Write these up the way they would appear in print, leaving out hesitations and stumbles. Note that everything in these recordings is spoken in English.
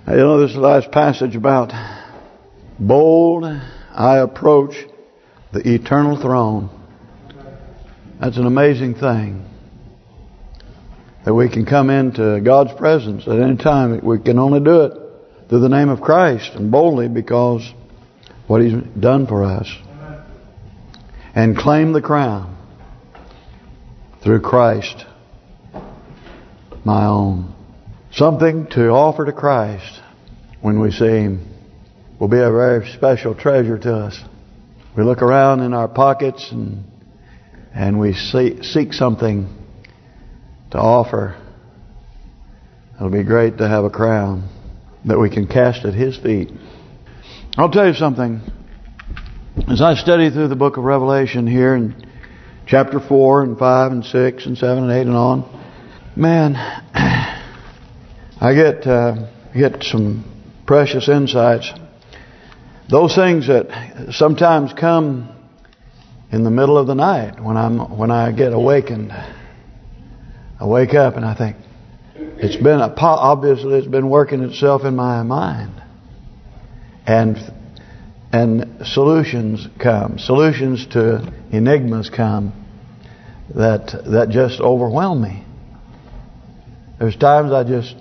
You know, this last passage about bold, I approach the eternal throne. That's an amazing thing. That we can come into God's presence at any time. We can only do it through the name of Christ and boldly because what He's done for us. And claim the crown through Christ, my own. Something to offer to Christ when we see Him will be a very special treasure to us. We look around in our pockets and we seek something to offer. It'll be great to have a crown that we can cast at His feet. I'll tell you something. As I study through the book of Revelation here in chapter 4 and 5 and 6 and 7 and 8 and on, man, I get some precious insights. Those things that sometimes come in the middle of the night when I get awakened. I wake up and I think obviously it's been working itself in my mind, and solutions come, solutions to enigmas come that just overwhelm me. There's times I just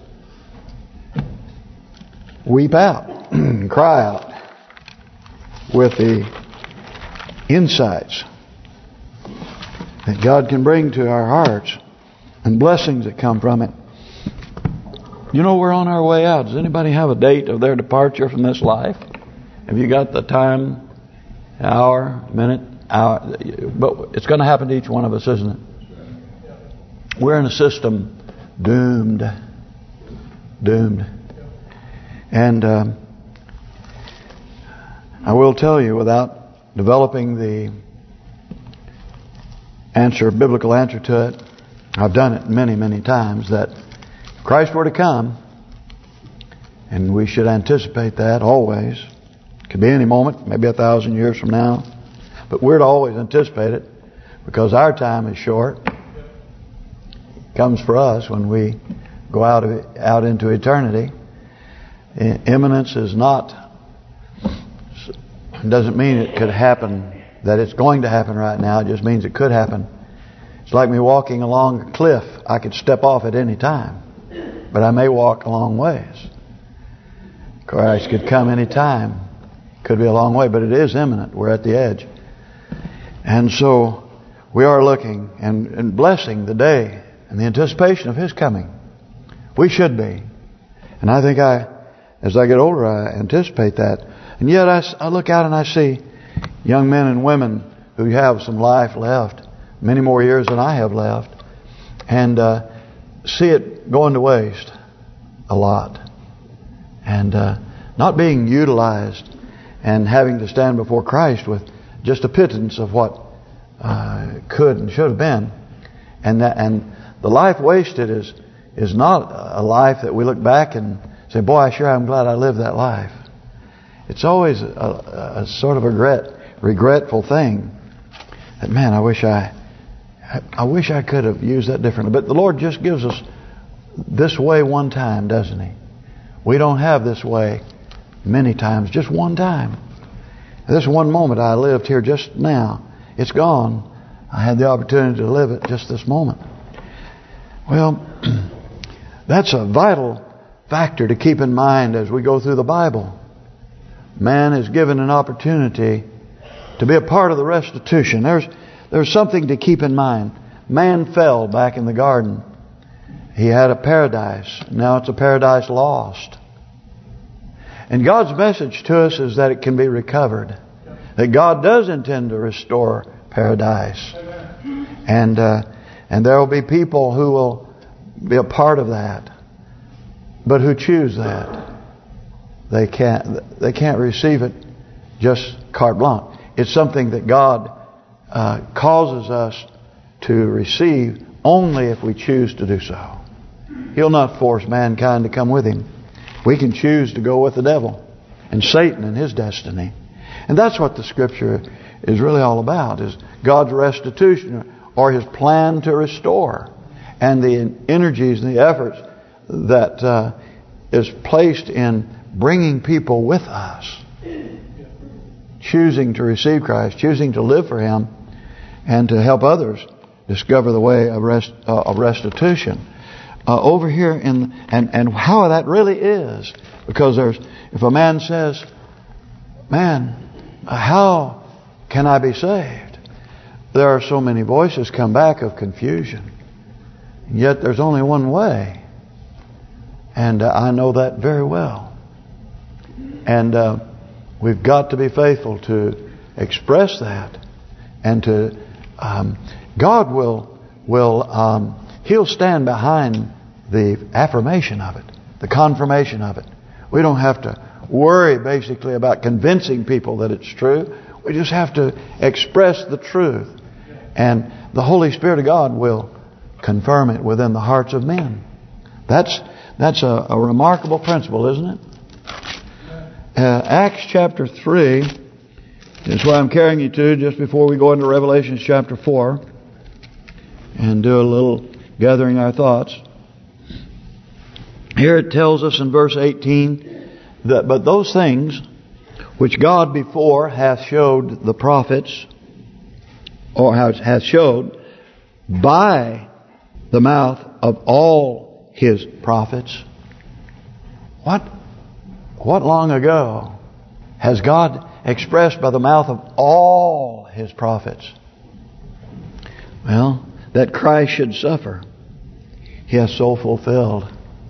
weep out and cry out with the insights that God can bring to our hearts and blessings that come from it. You know, we're on our way out. Does anybody have a date of their departure from this life? Have you got the time, hour, minute, hour? But it's going to happen to each one of us, isn't it? We're in a system doomed. And I will tell you, without developing the biblical answer to it, I've done it many, many times, that if Christ were to come, and we should anticipate that always. It could be any moment, maybe 1,000 years from now. But we're to always anticipate it, because our time is short. It comes for us when we go out into eternity. Imminence is not, doesn't mean it could happen, that it's going to happen right now. It just means it could happen. It's like me walking along a cliff. I could step off at any time, but I may walk a long ways. Christ could come any time. Could be a long way, but it is imminent. We're at the edge. And so we are looking and blessing the day and the anticipation of His coming. We should be. And I think as I get older, I anticipate that. And yet I look out and I see young men and women who have some life left, many more years than I have left, and see it going to waste a lot, and not being utilized, and having to stand before Christ with just a pittance of what could and should have been. And the life wasted is not a life that we look back and say, boy, I'm glad I lived that life. It's always a sort of regretful thing that, man, I wish I could have used that differently. But the Lord just gives us this way one time, doesn't He? We don't have this way many times, just one time. This one moment I lived here just now, it's gone. I had the opportunity to live it just this moment. Well, that's a vital factor to keep in mind as we go through the Bible. Man is given an opportunity to be a part of the restitution. There's something to keep in mind. Man fell back in the garden. He had a paradise. Now it's a paradise lost. And God's message to us is that it can be recovered. That God does intend to restore paradise. And there will be people who will be a part of that, but who choose that. They can't receive it just carte blanche. It's something that God causes us to receive only if we choose to do so. He'll not force mankind to come with Him. We can choose to go with the devil and Satan and his destiny. And that's what the Scripture is really all about, is God's restitution, or His plan to restore, and the energies and the efforts that is placed in bringing people with us, choosing to receive Christ, choosing to live for Him, and to help others discover the way of restitution. Over here and how that really is, because if a man says, "Man, how can I be saved?" There are so many voices come back of confusion. Yet there's only one way. And I know that very well. And we've got to be faithful to express that. And to God will He'll stand behind the affirmation of it, the confirmation of it. We don't have to worry basically about convincing people that it's true. We just have to express the truth. And the Holy Spirit of God will confirm it within the hearts of men. That's a remarkable principle, isn't it? Acts chapter 3 is where I'm carrying you to just before we go into Revelation chapter 4 and do a little gathering our thoughts. Here it tells us in verse 18 that, "But those things which God before hath showed the prophets," or hath showed by the mouth of all His prophets. What long ago has God expressed by the mouth of all His prophets? Well, that Christ should suffer. He has so fulfilled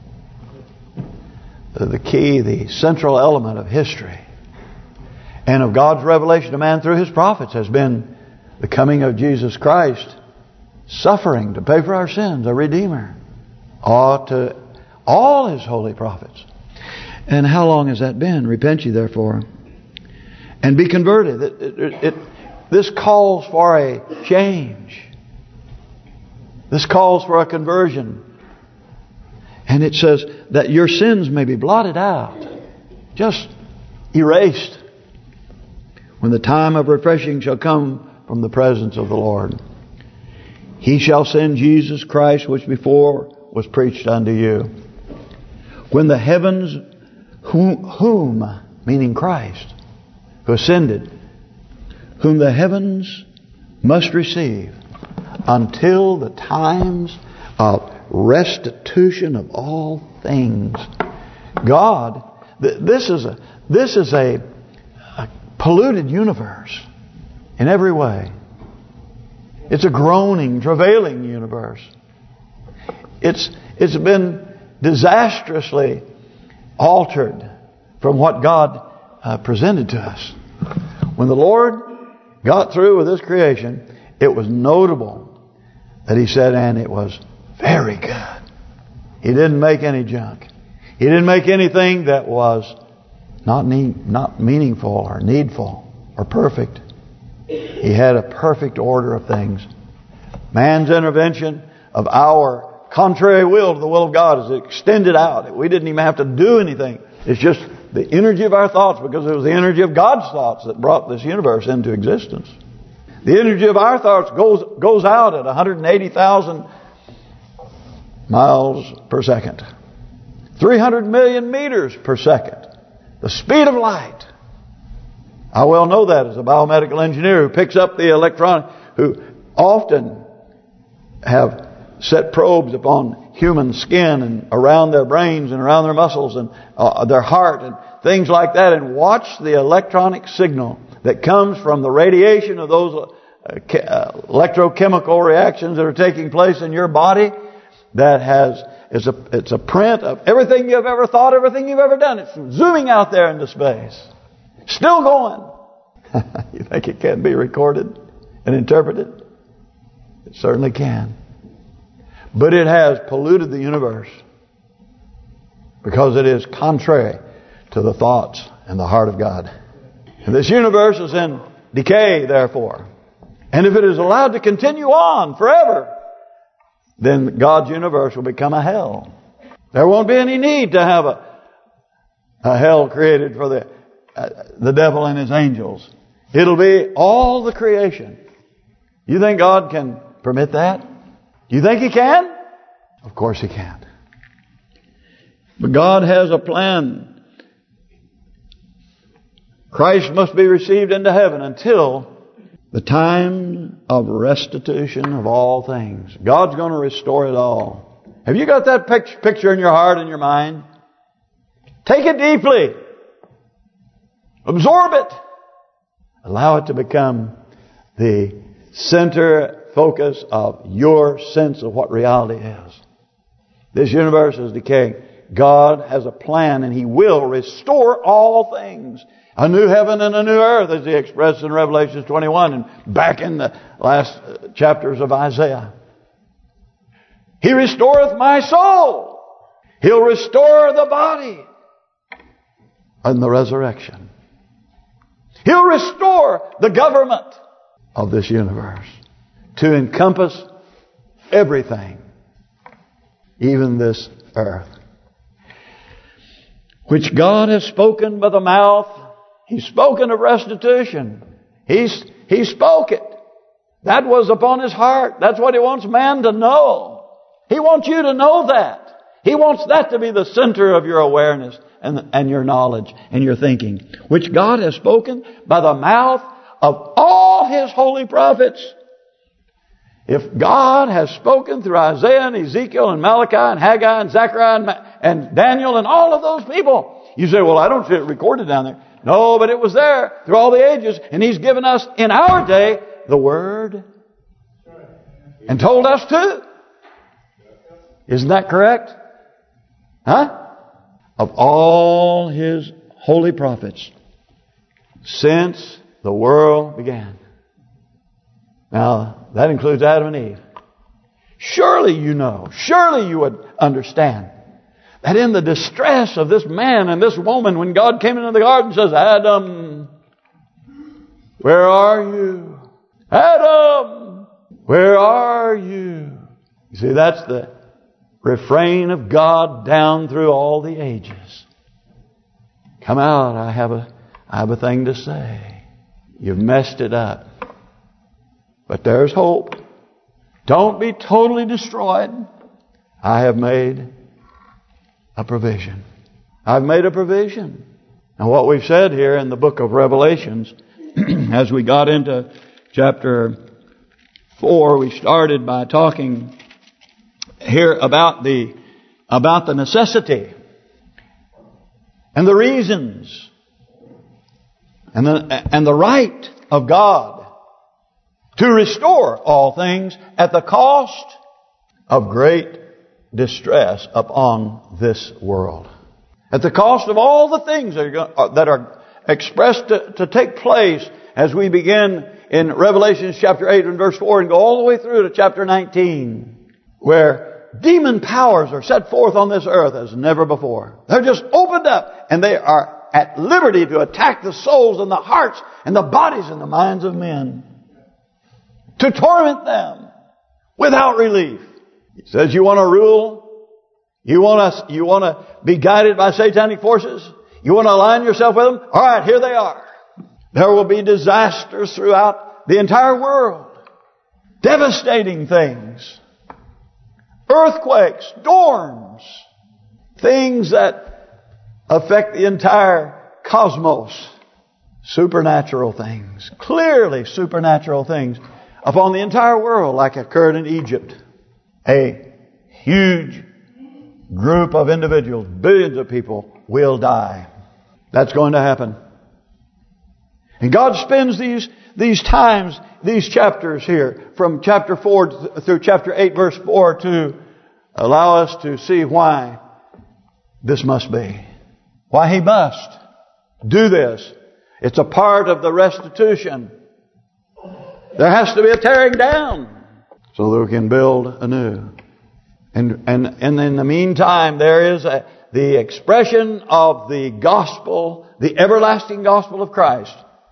the key, the central element of history and of God's revelation to man through His prophets has been the coming of Jesus Christ, suffering to pay for our sins, a Redeemer, to all His holy prophets. And how long has that been? Repent ye therefore, and be converted. This calls for a change. This calls for a conversion. And it says that your sins may be blotted out, just erased, when the time of refreshing shall come from the presence of the Lord. He shall send Jesus Christ, which before was preached unto you. When the heavens, whom, meaning Christ, who ascended, whom the heavens must receive, until the times of restitution of all things. God, this is a polluted universe in every way. It's a groaning, travailing universe. It's been disastrously altered from what God presented to us. When the Lord got through with His creation, it was notable that He said, "And it was very good." He didn't make any junk. He didn't make anything that was not meaningful or needful or perfect. He had a perfect order of things. Man's intervention of our contrary will to the will of God is extended out. We didn't even have to do anything. It's just the energy of our thoughts, because it was the energy of God's thoughts that brought this universe into existence. The energy of our thoughts goes out at 180,000 miles per second. 300 million meters per second. The speed of light. I well know that as a biomedical engineer who picks up the electronic, who often have set probes upon human skin and around their brains and around their muscles and their heart and things like that, and watch the electronic signal that comes from the radiation of those electrochemical reactions that are taking place in your body. It's a print of everything you've ever thought, everything you've ever done. It's zooming out there into space. Still going. You think it can be recorded and interpreted? It certainly can. But it has polluted the universe because it is contrary to the thoughts and the heart of God. And this universe is in decay, therefore. And if it is allowed to continue on forever, then God's universe will become a hell. There won't be any need to have a hell created for the devil and his angels. It'll be all the creation. You think God can permit that? Do you think He can? Of course He can. But God has a plan. Christ must be received into heaven until the time of restitution of all things. God's going to restore it all. Have you got that picture in your heart and your mind? Take it deeply. Absorb it. Allow it to become the center focus of your sense of what reality is. This universe is decaying. God has a plan, and He will restore all things. A new heaven and a new earth, as He expressed in Revelation 21 and back in the last chapters of Isaiah. He restoreth my soul. He'll restore the body in the resurrection. He'll restore the government of this universe to encompass everything, even this earth, which God has spoken by the mouth. He's spoken of restitution. He spoke it. That was upon His heart. That's what He wants man to know. He wants you to know that. He wants that to be the center of your awareness and your knowledge and your thinking, which God has spoken by the mouth of all His holy prophets. If God has spoken through Isaiah and Ezekiel and Malachi and Haggai and Zechariah and Daniel and all of those people, you say, well, I don't see it recorded down there. No, but it was there through all the ages, and He's given us in our day the Word and told us to. Isn't that correct? Huh? Of all His holy prophets since the world began. Now, that includes Adam and Eve. Surely you know, surely you would understand that in the distress of this man and this woman, when God came into the garden and says, Adam, where are you? Adam, where are you? You see, that's the refrain of God down through all the ages. Come out, I have a thing to say. You've messed it up. But there's hope. Don't be totally destroyed. I have made a provision. I've made a provision. And what we've said here in the book of Revelations, as we got into chapter 4, we started by talking here about the necessity and the reasons and the right of God to restore all things at the cost of great distress upon this world. At the cost of all the things that are expressed to take place as we begin in Revelation chapter 8 and verse 4 and go all the way through to chapter 19, where demon powers are set forth on this earth as never before. They're just opened up and they are at liberty to attack the souls and the hearts and the bodies and the minds of men, to torment them without relief. He says, you want to rule? You want to be guided by satanic forces? You want to align yourself with them? All right, here they are. There will be disasters throughout the entire world. Devastating things. Earthquakes, storms. Things that affect the entire cosmos. Supernatural things. Clearly supernatural things upon the entire world, like occurred in Egypt. A huge group of individuals, billions of people, will die. That's going to happen. And God spends these times, these chapters here, from chapter 4 through chapter 8, verse 4, to allow us to see why this must be. Why He must do this. It's a part of the restitution. There has to be a tearing down so that we can build anew. And in the meantime, there is the expression of the gospel, the everlasting gospel of Christ,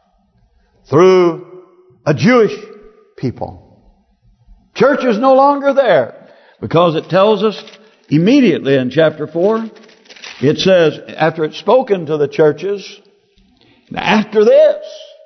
through a Jewish people. Church is no longer there, because it tells us immediately in chapter 4, it says, after it's spoken to the churches, after this,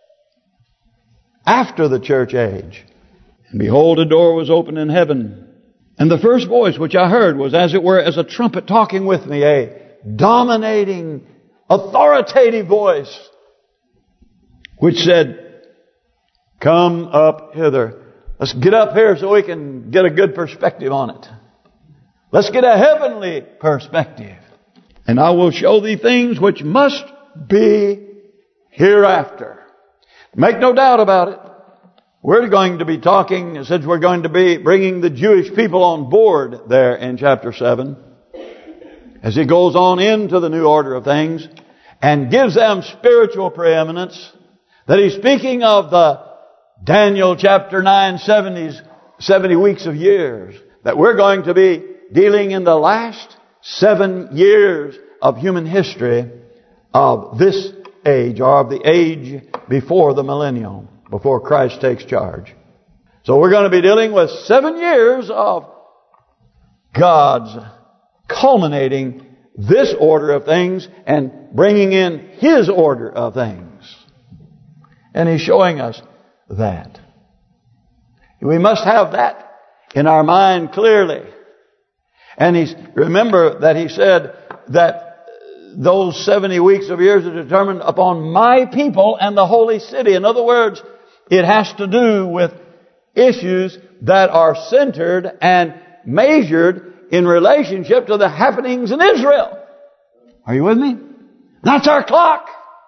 after the church age, and behold, a door was opened in heaven. And the first voice which I heard was as it were as a trumpet talking with me, a dominating, authoritative voice which said, "Come up hither." Let's get up here so we can get a good perspective on it. Let's get a heavenly perspective. "And I will show thee things which must be hereafter." Make no doubt about it. We're going to be talking, since we're going to be bringing the Jewish people on board there in chapter 7, as he goes on into the new order of things and gives them spiritual preeminence, that he's speaking of the Daniel chapter 9, 70 weeks of years, that we're going to be dealing in the last 7 years of human history of this age, or of the age before the millennium, before Christ takes charge. So we're going to be dealing with 7 years of God's culminating this order of things and bringing in His order of things. And He's showing us that. We must have that in our mind clearly. And remember that He said that those 70 weeks of years are determined upon my people and the holy city. In other words, it has to do with issues that are centered and measured in relationship to the happenings in Israel. Are you with me? That's our clock.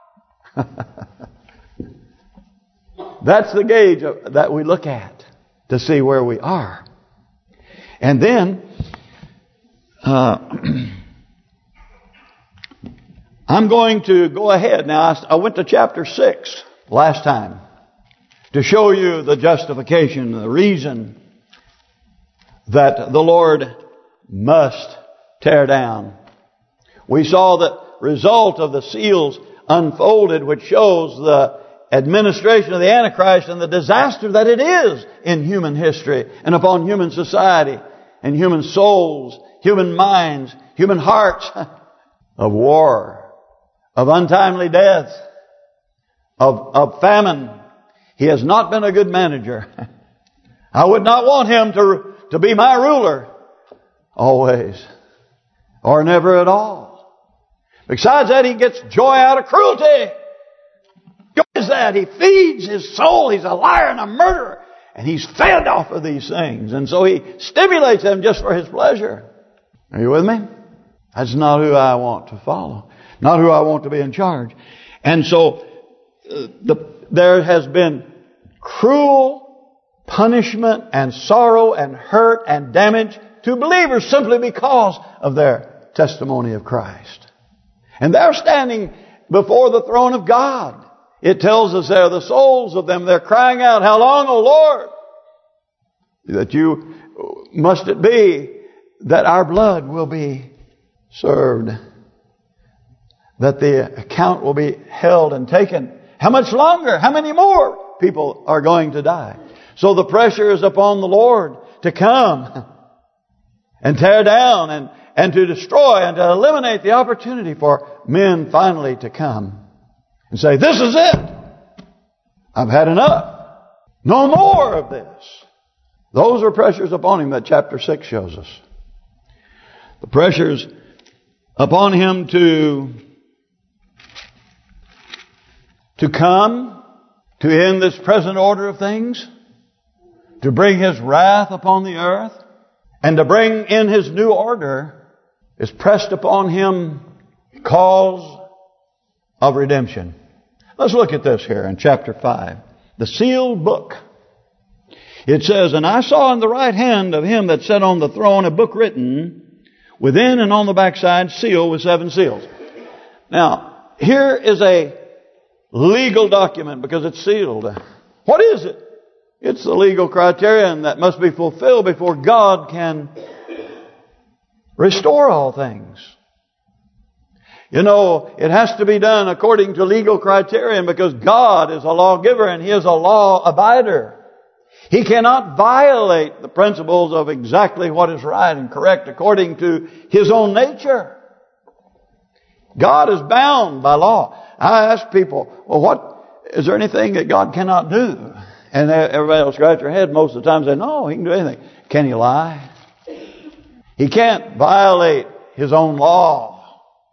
That's the gauge that we look at to see where we are. And then I'm going to go ahead. Now, I went to chapter 6 last time to show you the justification, the reason that the Lord must tear down. We saw the result of the seals unfolded, which shows the administration of the Antichrist and the disaster that it is in human history and upon human society and human souls, human minds, human hearts, of war, of untimely death, of famine. He has not been a good manager. I would not want him to be my ruler always, or never at all. Besides that, he gets joy out of cruelty. What is that? He feeds his soul. He's a liar and a murderer. And he's fed off of these things. And so he stimulates them just for his pleasure. Are you with me? That's not who I want to follow. Not who I want to be in charge. And so there has been cruel punishment and sorrow and hurt and damage to believers simply because of their testimony of Christ. And they're standing before the throne of God. It tells us there, the souls of them, they're crying out, "How long, O Lord, that you must it be that our blood will be served, that the account will be held and taken? How much longer? How many more people are going to die?" So the pressure is upon the Lord to come and tear down and to destroy and to eliminate the opportunity for men finally to come and say, "This is it. I've had enough. No more of this." Those are pressures upon him that chapter 6 shows us. The pressures upon him to come, to end this present order of things, to bring His wrath upon the earth, and to bring in His new order, is pressed upon Him because of redemption. Let's look at this here in chapter 5. The sealed book. It says, "And I saw in the right hand of Him that sat on the throne a book written, within and on the backside, sealed with 7 seals." Now, here is a legal document because it's sealed. What is it? It's the legal criterion that must be fulfilled before God can restore all things. You know, it has to be done according to legal criterion because God is a lawgiver and He is a law abider. He cannot violate the principles of exactly what is right and correct according to His own nature. God is bound by law. I ask people, well, is there anything that God cannot do? And everybody will scratch their head most of the time and say, no, He can do anything. Can He lie? He can't violate His own law.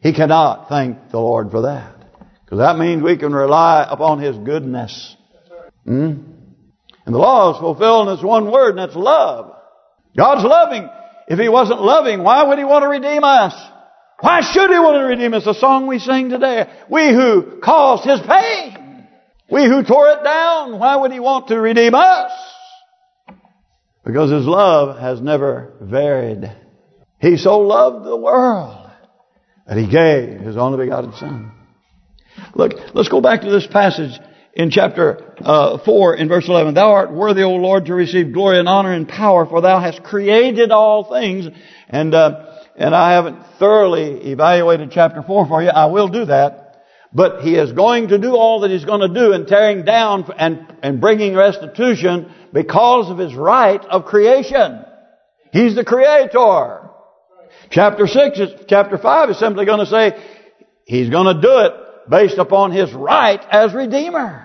He cannot thank the Lord for that. Because that means we can rely upon His goodness. And the law is fulfilled in this one word, and that's love. God's loving. If He wasn't loving, why would He want to redeem us? Why should He want to redeem us? The song we sing today. We who caused His pain. We who tore it down. Why would He want to redeem us? Because His love has never varied. He so loved the world that He gave His only begotten Son. Look, let's go back to this passage in chapter 4 in verse 11. Thou art worthy, O Lord, to receive glory and honor and power, for Thou hast created all things. And I haven't thoroughly evaluated chapter 4 for you. I will do that. But He is going to do all that He's going to do in tearing down and bringing restitution because of His right of creation. He's the Creator. Chapter 5 is simply going to say He's going to do it based upon His right as Redeemer.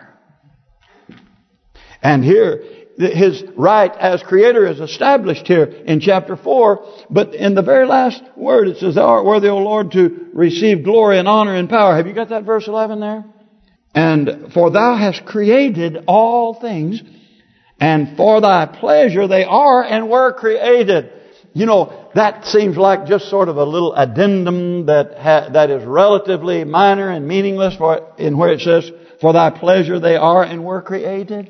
And here, His right as Creator is established here in chapter 4. But in the very last word, it says, Thou art worthy, O Lord, to receive glory and honor and power. Have you got that verse 11 there? And for Thou hast created all things, and for Thy pleasure they are and were created. You know, that seems like just sort of a little addendum that is relatively minor and meaningless in where it says, for Thy pleasure they are and were created.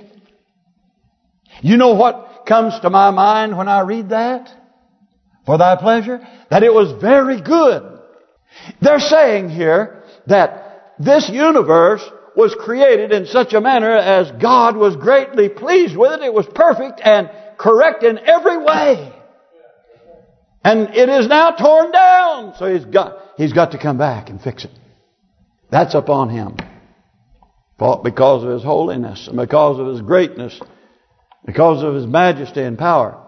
You know what comes to my mind when I read that? For Thy pleasure? That it was very good. They're saying here that this universe was created in such a manner as God was greatly pleased with it. It was perfect and correct in every way. And it is now torn down. So He's got to come back and fix it. That's upon Him. Because of His holiness and because of His greatness, because of His majesty and power.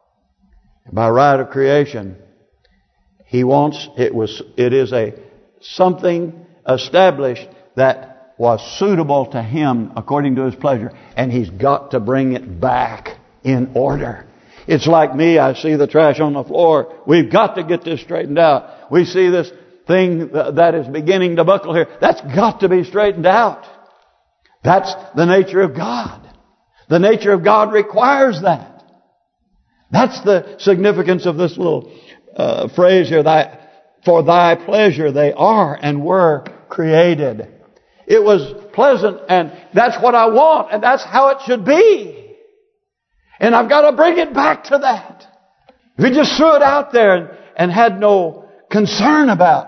By right of creation, He wants, it is something established that was suitable to Him according to His pleasure. And He's got to bring it back in order. It's like me, I see the trash on the floor. We've got to get this straightened out. We see this thing that is beginning to buckle here. That's got to be straightened out. That's the nature of God. The nature of God requires that. That's the significance of this little phrase here. For Thy pleasure they are and were created. It was pleasant, and that's what I want, and that's how it should be. And I've got to bring it back to that. If He just threw it out there and had no concern about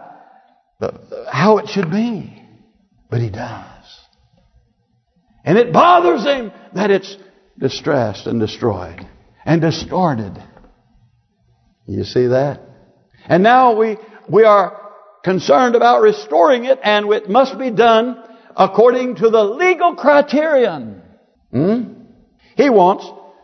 how it should be. But He does. And it bothers Him that it's distressed and destroyed and distorted. You see that? And now we are concerned about restoring it, and it must be done according to the legal criterion. He wants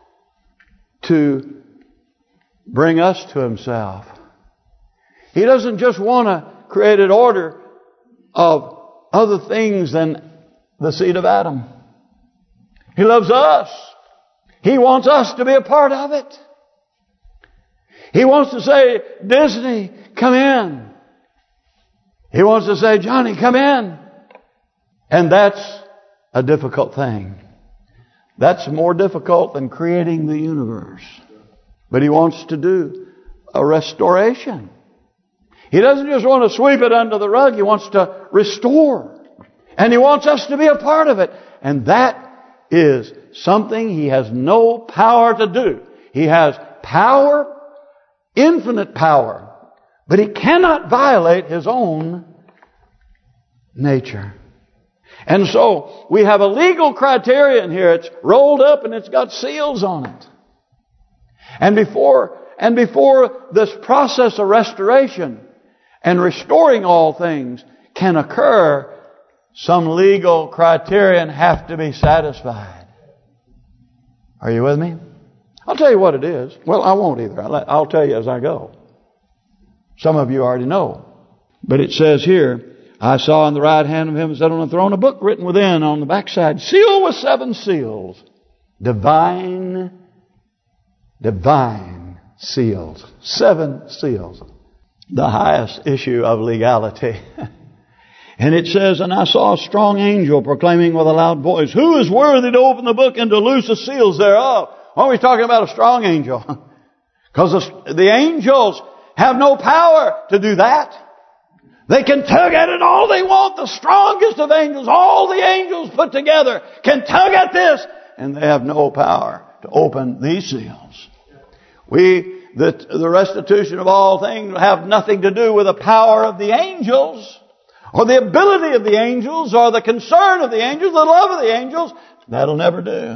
to bring us to Himself. He doesn't just want to create an order of other things than the seed of Adam. He loves us. He wants us to be a part of it. He wants to say, Disney, come in. He wants to say, Johnny, come in. And that's a difficult thing. That's more difficult than creating the universe. But He wants to do a restoration. He doesn't just want to sweep it under the rug. He wants to restore. And He wants us to be a part of it. And that is something He has no power to do. He has power, infinite power. But He cannot violate His own nature. And so we have a legal criterion here. It's rolled up and it's got seals on it. And before this process of restoration and restoring all things can occur, some legal criterion have to be satisfied. Are you with me? I'll tell you what it is. Well, I won't either. I'll tell you as I go. Some of you already know. But it says here, I saw in the right hand of Him who sat on the throne a book written within on the backside, sealed with 7 seals. Divine seals. 7 seals. the highest issue of legality. And it says, and I saw a strong angel proclaiming with a loud voice, who is worthy to open the book and to loose the seals thereof? Why are we talking about a strong angel? Because the angels have no power to do that. They can tug at it all they want. The strongest of angels, all the angels put together, can tug at this, and they have no power to open these seals. The restitution of all things have nothing to do with the power of the angels, or the ability of the angels, or the concern of the angels, the love of the angels. That'll never do.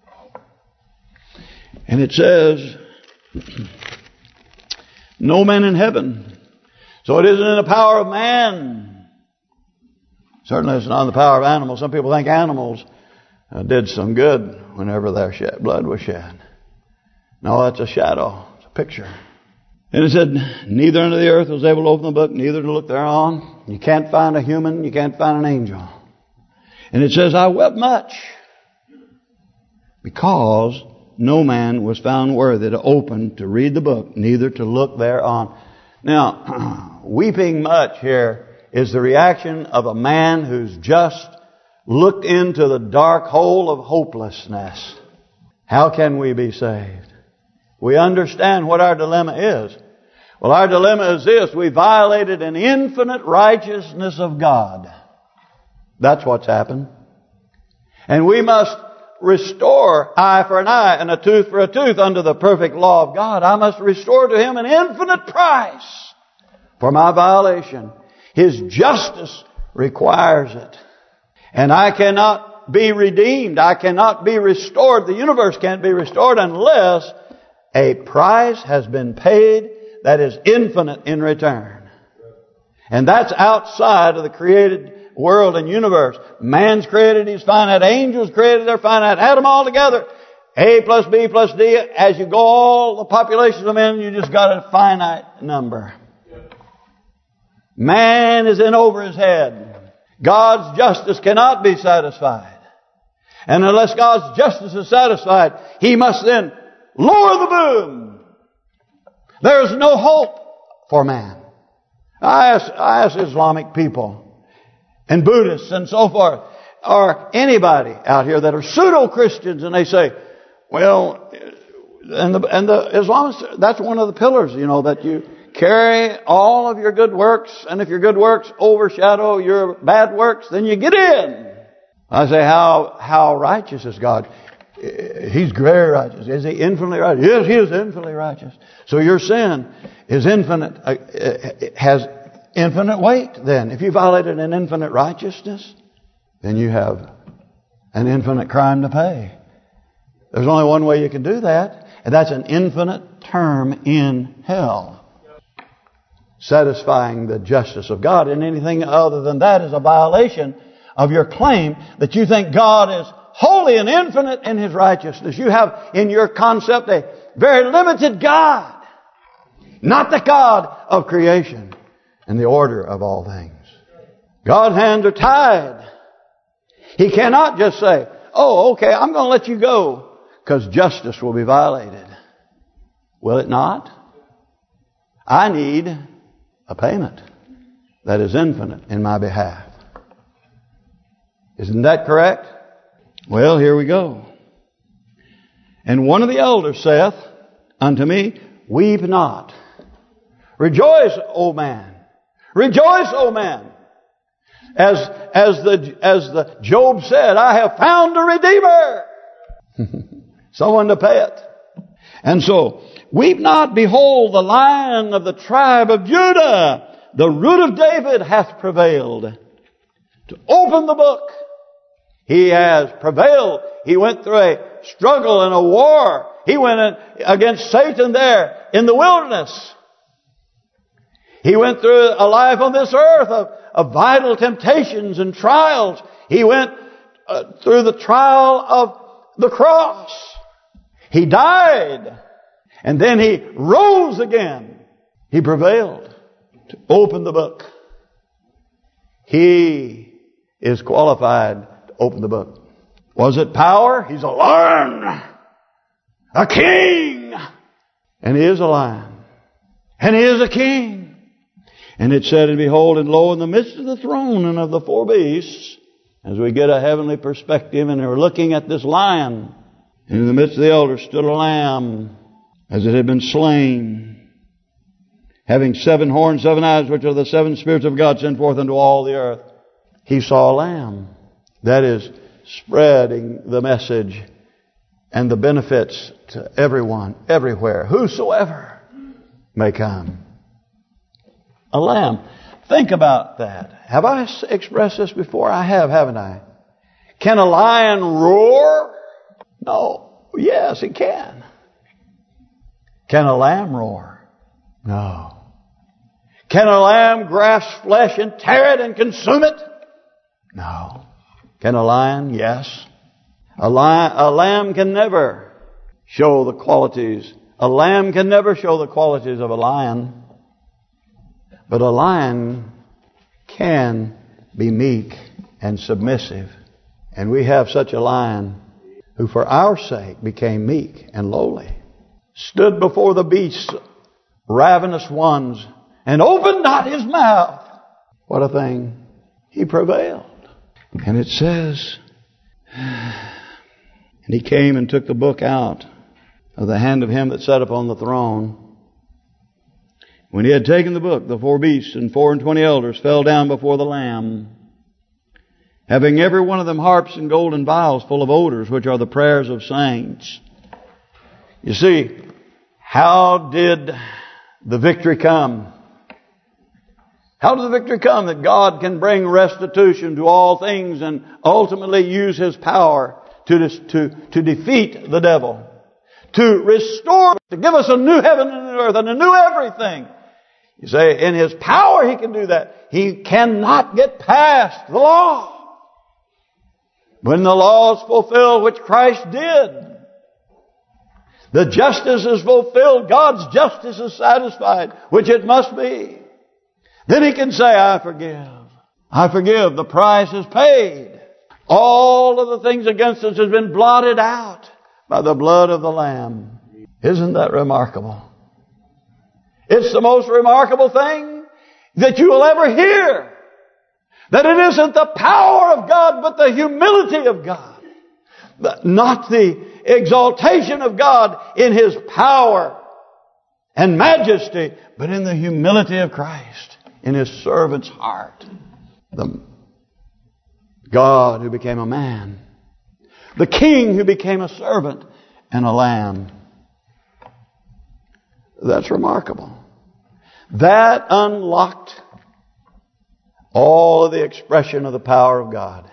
And it says, no man in heaven. So it isn't in the power of man. Certainly it's not in the power of animals. Some people think animals did some good whenever their blood was shed. No, that's a shadow. It's a picture. And it said, neither unto the earth was able to open the book, neither to look thereon. You can't find a human, you can't find an angel. And it says, I wept much, because no man was found worthy to open, to read the book, neither to look thereon. Now, weeping much here is the reaction of a man who's just looked into the dark hole of hopelessness. How can we be saved? We understand what our dilemma is. Well, our dilemma is this. We violated an infinite righteousness of God. That's what's happened. And we must restore eye for an eye and a tooth for a tooth under the perfect law of God. I must restore to him an infinite price for my violation. His justice requires it. And I cannot be redeemed. I cannot be restored. The universe can't be restored unless a price has been paid that is infinite in return. And that's outside of the created world and universe. Man's created his finite. Angels created their finite. Add them all together. A plus B plus D. As you go all the populations of men, you just got a finite number. Man is in over his head. God's justice cannot be satisfied. And unless God's justice is satisfied, he must then lower the boom. There is no hope for man. I ask Islamic people and Buddhists and so forth, or anybody out here that are pseudo-Christians, and they say, well, and the Islamists, that's one of the pillars, that you carry all of your good works, and if your good works overshadow your bad works, then you get in. I say, how righteous is God? He's very righteous. Is he infinitely righteous? Yes, he is infinitely righteous. So your sin is infinite, has infinite weight then. If you violated an infinite righteousness, then you have an infinite crime to pay. There's only one way you can do that, and that's an infinite term in hell. Satisfying the justice of God. And anything other than that is a violation of your claim that you think God is holy and infinite in his righteousness. You have in your concept a very limited God, not the God of creation and the order of all things. God's hands are tied. He cannot just say, oh, okay, I'm going to let you go because justice will be violated. Will it not? I need a payment that is infinite in my behalf. Isn't that correct? Well, here we go. And one of the elders saith unto me, weep not. Rejoice, O man. Rejoice, O man. As the Job said, I have found a Redeemer. Someone to pay it. And so, weep not, behold, the Lion of the tribe of Judah, the Root of David, hath prevailed to open the book. He has prevailed. He went through a struggle and a war. He went against Satan there in the wilderness. He went through a life on this earth of vital temptations and trials. He went through the trial of the cross. He died. And then he rose again. He prevailed to open the book. He is qualified to open the book. Was it power? He's a lion. A king. And he is a lion. And he is a king. And it said, and behold, and lo, in the midst of the throne and of the four beasts, as we get a heavenly perspective and we're looking at this lion, and in the midst of the elders stood a lamb, as it had been slain, having 7 horns, 7 eyes, which are the 7 spirits of God sent forth into all the earth. He saw a lamb. That is spreading the message and the benefits to everyone, everywhere, whosoever may come. A lamb. Think about that. Have I expressed this before? I have, haven't I? Can a lion roar? No. Yes, it can. Can a lamb roar? No. Can a lamb grasp flesh and tear it and consume it? No. Can a lion? Yes. A lamb can never show the qualities. A lamb can never show the qualities of a lion. But a lion can be meek and submissive. And we have such a lion who for our sake became meek and lowly. Stood before the beasts, ravenous ones, and opened not his mouth. What a thing. He prevailed. And it says, and he came and took the book out of the hand of him that sat upon the throne. When he had taken the book, the 4 beasts and 24 elders fell down before the Lamb, having every one of them harps and golden vials full of odors, which are the prayers of saints. You see, how did the victory come? How did the victory come? That God can bring restitution to all things and ultimately use His power to defeat the devil, to restore, to give us a new heaven and an earth and a new everything. You say, in His power He can do that. He cannot get past the law. When the law is fulfilled, which Christ did, the justice is fulfilled, God's justice is satisfied, which it must be. Then He can say, I forgive. I forgive. The price is paid. All of the things against us has been blotted out by the blood of the Lamb. Isn't that remarkable? It's the most remarkable thing that you will ever hear. That it isn't the power of God, but the humility of God. Not the exaltation of God in His power and majesty, but in the humility of Christ, in His servant's heart. The God who became a man. The King who became a servant and a lamb. That's remarkable. That unlocked all of the expression of the power of God.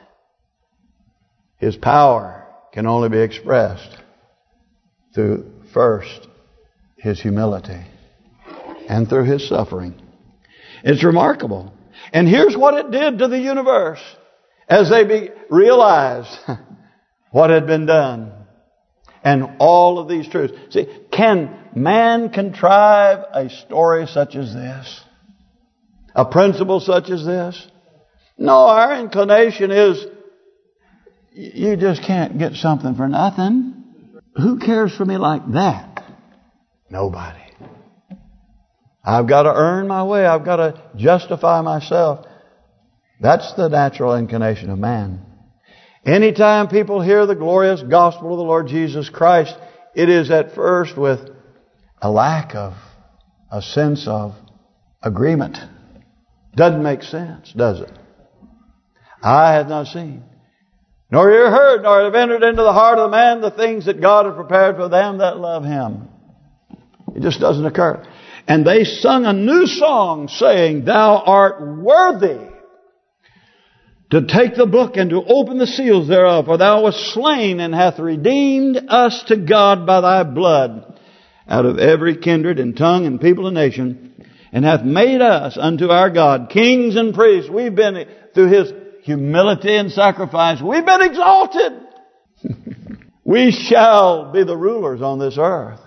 His power can only be expressed through, first, His humility and through His suffering. It's remarkable. And here's what it did to the universe as they realized what had been done. And all of these truths. See, can man contrive a story such as this? A principle such as this? No, our inclination is, you just can't get something for nothing. Who cares for me like that? Nobody. I've got to earn my way. I've got to justify myself. That's the natural inclination of man. Anytime people hear the glorious gospel of the Lord Jesus Christ, it is at first with a lack of a sense of agreement. Doesn't make sense, does it? I have not seen, nor ear heard, nor have entered into the heart of the man the things that God has prepared for them that love Him. It just doesn't occur. And they sung a new song saying, Thou art worthy to take the book and to open the seals thereof, for Thou wast slain and hath redeemed us to God by Thy blood out of every kindred and tongue and people and nation, and hath made us unto our God kings and priests. We've been, through His humility and sacrifice, we've been exalted. We shall be the rulers on this earth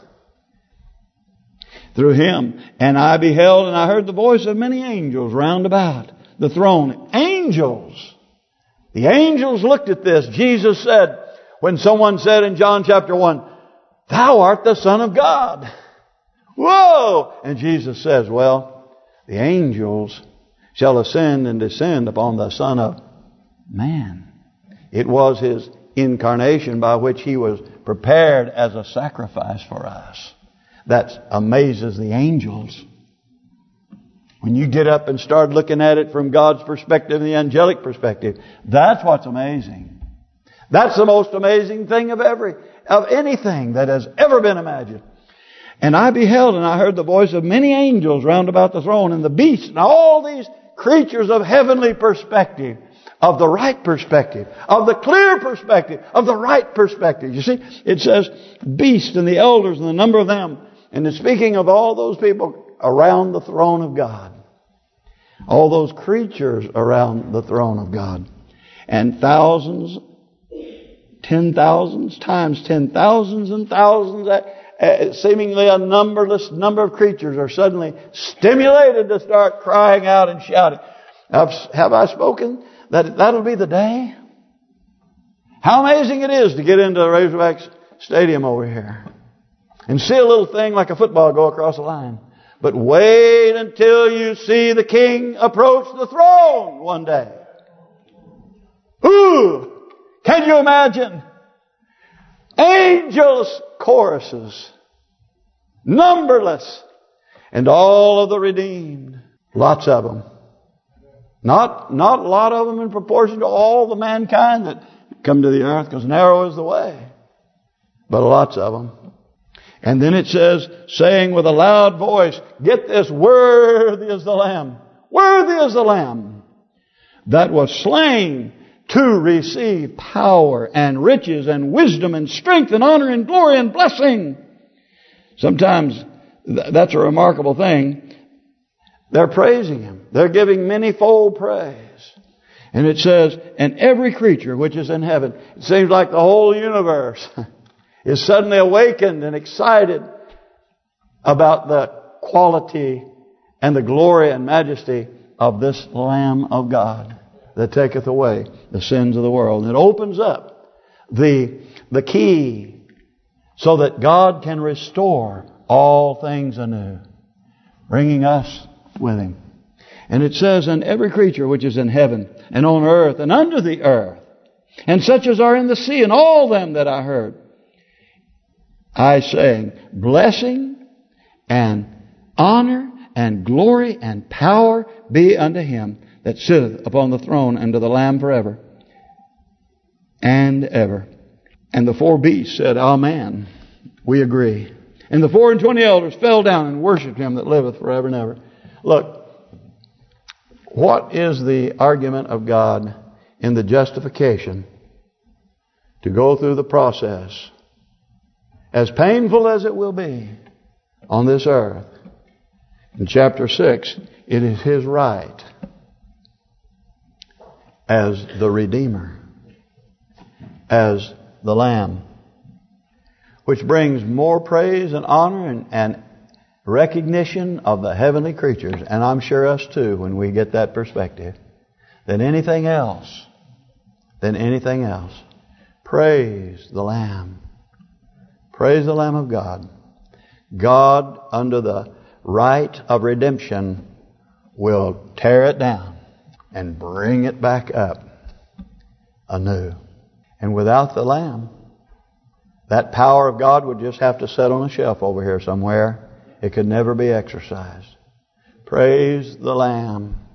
through Him. And I beheld and I heard the voice of many angels round about the throne. Angels. The angels looked at this. Jesus said, when someone said in John chapter 1, Thou art the Son of God. Whoa! And Jesus says, well, the angels shall ascend and descend upon the Son of Man. It was His incarnation by which He was prepared as a sacrifice for us. That amazes the angels. When you get up and start looking at it from God's perspective, the angelic perspective, that's what's amazing. That's the most amazing thing of anything that has ever been imagined. And I beheld and I heard the voice of many angels round about the throne, and the beast and all these creatures of heavenly perspective, of the right perspective, of the clear perspective, of the right perspective. You see, it says beast and the elders and the number of them. And it's speaking of all those people around the throne of God. All those creatures around the throne of God. And thousands, 10,000s times 10,000s and thousands, seemingly a numberless number of creatures are suddenly stimulated to start crying out and shouting. Have I spoken that that'll be the day? How amazing it is to get into the Razorbacks Stadium over here and see a little thing like a football go across the line. But wait until you see the King approach the throne one day. Ooh! Can you imagine? Angels choruses, numberless, and all of the redeemed, lots of them. Not a lot of them in proportion to all the mankind that come to the earth, because narrow is the way, but lots of them. And then it says, saying with a loud voice, get this, worthy is the Lamb, worthy is the Lamb that was slain to receive power and riches and wisdom and strength and honor and glory and blessing. Sometimes that's a remarkable thing. They're praising Him. They're giving manifold praise. And it says, and every creature which is in heaven, it seems like the whole universe is suddenly awakened and excited about the quality and the glory and majesty of this Lamb of God that taketh away the sins of the world. And it opens up the key so that God can restore all things anew, bringing us with Him. And it says, and every creature which is in heaven and on earth and under the earth, and such as are in the sea, and all them that I heard, I saying, blessing and honor and glory and power be unto Him that sitteth upon the throne and to the Lamb forever and ever. And the four beasts said, Amen. We agree. And the 24 elders fell down and worshipped Him that liveth forever and ever. Look, what is the argument of God in the justification to go through the process, as painful as it will be on this earth? In chapter 6, it is His right as the Redeemer, as the Lamb, which brings more praise and honor and recognition of the heavenly creatures, and I'm sure us too, when we get that perspective, than anything else. Praise the Lamb. Praise the Lamb of God. God, under the right of redemption, will tear it down and bring it back up anew. And without the Lamb, that power of God would just have to sit on a shelf over here somewhere. It could never be exercised. Praise the Lamb.